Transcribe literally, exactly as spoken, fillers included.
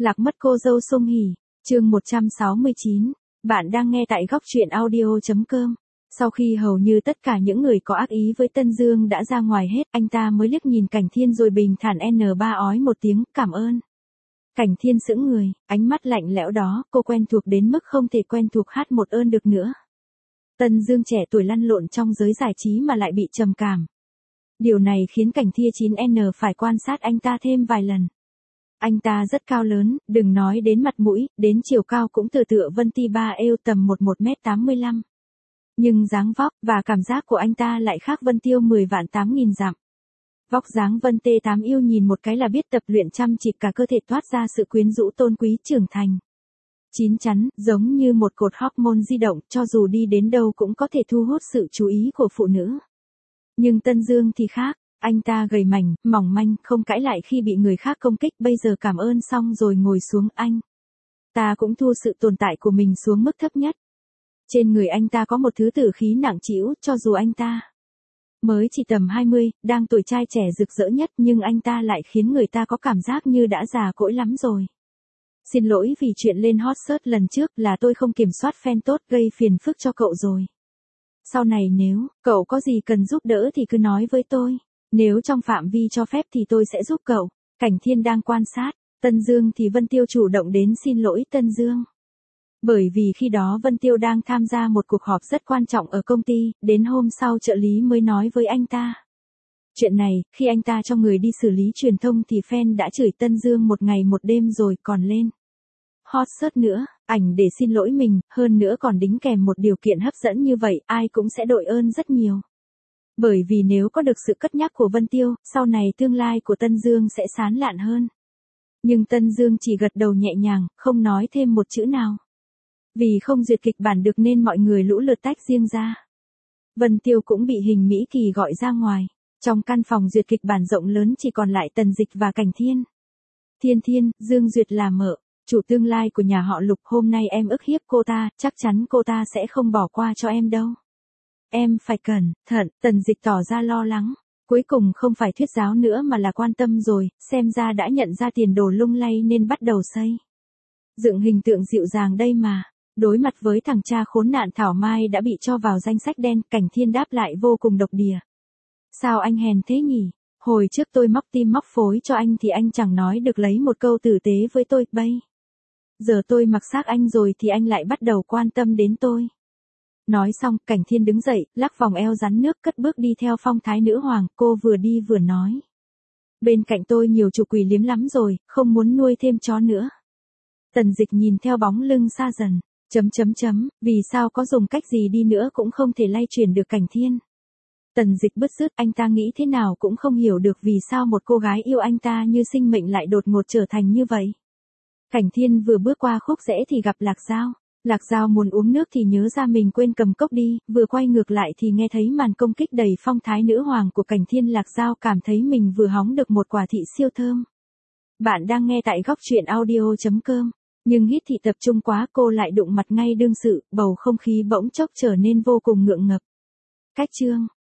Lạc mất cô dâu Song Hỷ, chương một trăm sáu mươi chín. Bạn đang nghe tại góc truyện audio chấm com. Sau khi hầu như tất cả những người có ác ý với Tân Dương đã ra ngoài hết, anh ta mới liếc nhìn Cảnh Thiên rồi bình thản N ba ói một tiếng, cảm ơn. Cảnh Thiên sững người, ánh mắt lạnh lẽo đó, cô quen thuộc đến mức không thể quen thuộc hát một ơn được nữa. Tân Dương trẻ tuổi lăn lộn trong giới giải trí mà lại bị trầm cảm. Điều này khiến Cảnh Thiên chín N phải quan sát anh ta thêm vài lần. Anh ta rất cao lớn, đừng nói đến mặt mũi, đến chiều cao cũng tựa tựa Vân Ti Ba eo tầm một một mét tám mươi lăm. Nhưng dáng vóc và cảm giác của anh ta lại khác Vân Tiêu mười vạn tám nghìn dặm. Vóc dáng Vân T tám yêu nhìn một cái là biết tập luyện chăm chỉ, cả cơ thể toát ra sự quyến rũ tôn quý trưởng thành. Chín chắn, giống như một cột hormone di động, cho dù đi đến đâu cũng có thể thu hút sự chú ý của phụ nữ. Nhưng Tân Dương thì khác. Anh ta gầy mảnh, mỏng manh, không cãi lại khi bị người khác công kích, bây giờ cảm ơn xong rồi ngồi xuống. Anh ta cũng thu sự tồn tại của mình xuống mức thấp nhất. Trên người anh ta có một thứ tử khí nặng trĩu, cho dù anh ta mới chỉ tầm hai mươi, đang tuổi trai trẻ rực rỡ nhất, nhưng anh ta lại khiến người ta có cảm giác như đã già cỗi lắm rồi. Xin lỗi vì chuyện lên hot search lần trước, là tôi không kiểm soát fan tốt, gây phiền phức cho cậu rồi. Sau này nếu cậu có gì cần giúp đỡ thì cứ nói với tôi. Nếu trong phạm vi cho phép thì tôi sẽ giúp cậu. Cảnh Thiên đang quan sát Tân Dương thì Vân Tiêu chủ động đến xin lỗi Tân Dương. Bởi vì khi đó Vân Tiêu đang tham gia một cuộc họp rất quan trọng ở công ty, đến hôm sau trợ lý mới nói với anh ta. Chuyện này, khi anh ta cho người đi xử lý truyền thông thì fan đã chửi Tân Dương một ngày một đêm rồi còn lên hot search nữa, ảnh để xin lỗi mình, hơn nữa còn đính kèm một điều kiện hấp dẫn như vậy, ai cũng sẽ đội ơn rất nhiều. Bởi vì nếu có được sự cất nhắc của Vân Tiêu, sau này tương lai của Tân Dương sẽ sáng lạn hơn. Nhưng Tân Dương chỉ gật đầu nhẹ nhàng, không nói thêm một chữ nào. Vì không duyệt kịch bản được nên mọi người lũ lượt tách riêng ra. Vân Tiêu cũng bị Hình Mỹ Kỳ gọi ra ngoài. Trong căn phòng duyệt kịch bản rộng lớn chỉ còn lại Tần Dịch và Cảnh Thiên. Thiên Thiên, Dương Duyệt là mợ, chủ tương lai của nhà họ Lục, hôm nay em ức hiếp cô ta, chắc chắn cô ta sẽ không bỏ qua cho em đâu. Em phải cẩn thận, Tần Dịch tỏ ra lo lắng. Cuối cùng không phải thuyết giáo nữa mà là quan tâm rồi, xem ra đã nhận ra tiền đồ lung lay nên bắt đầu xây dựng hình tượng dịu dàng đây mà. Đối mặt với thằng cha khốn nạn Thảo Mai đã bị cho vào danh sách đen, Cảnh Thiên đáp lại vô cùng độc địa. Sao anh hèn thế nhỉ? Hồi trước tôi móc tim móc phối cho anh thì anh chẳng nói được lấy một câu tử tế với tôi, bây giờ tôi mặc xác anh rồi thì anh lại bắt đầu quan tâm đến tôi. Nói xong, Cảnh Thiên đứng dậy, lắc vòng eo rắn nước, cất bước đi theo phong thái nữ hoàng, cô vừa đi vừa nói. Bên cạnh tôi nhiều chủ quỷ liếm lắm rồi, không muốn nuôi thêm chó nữa. Tần Dịch nhìn theo bóng lưng xa dần, chấm chấm chấm, vì sao có dùng cách gì đi nữa cũng không thể lay chuyển được Cảnh Thiên. Tần Dịch bứt rứt, anh ta nghĩ thế nào cũng không hiểu được vì sao một cô gái yêu anh ta như sinh mệnh lại đột ngột trở thành như vậy. Cảnh Thiên vừa bước qua khúc rẽ thì gặp Lạc Giao. Lạc Giao muốn uống nước thì nhớ ra mình quên cầm cốc đi, vừa quay ngược lại thì nghe thấy màn công kích đầy phong thái nữ hoàng của Cảnh Thiên. Lạc Giao cảm thấy mình vừa hóng được một quả thị siêu thơm. Bạn đang nghe tại góc truyện audio chấm com, nhưng hít thị tập trung quá cô lại đụng mặt ngay đương sự, bầu không khí bỗng chốc trở nên vô cùng ngượng ngập. Cách chương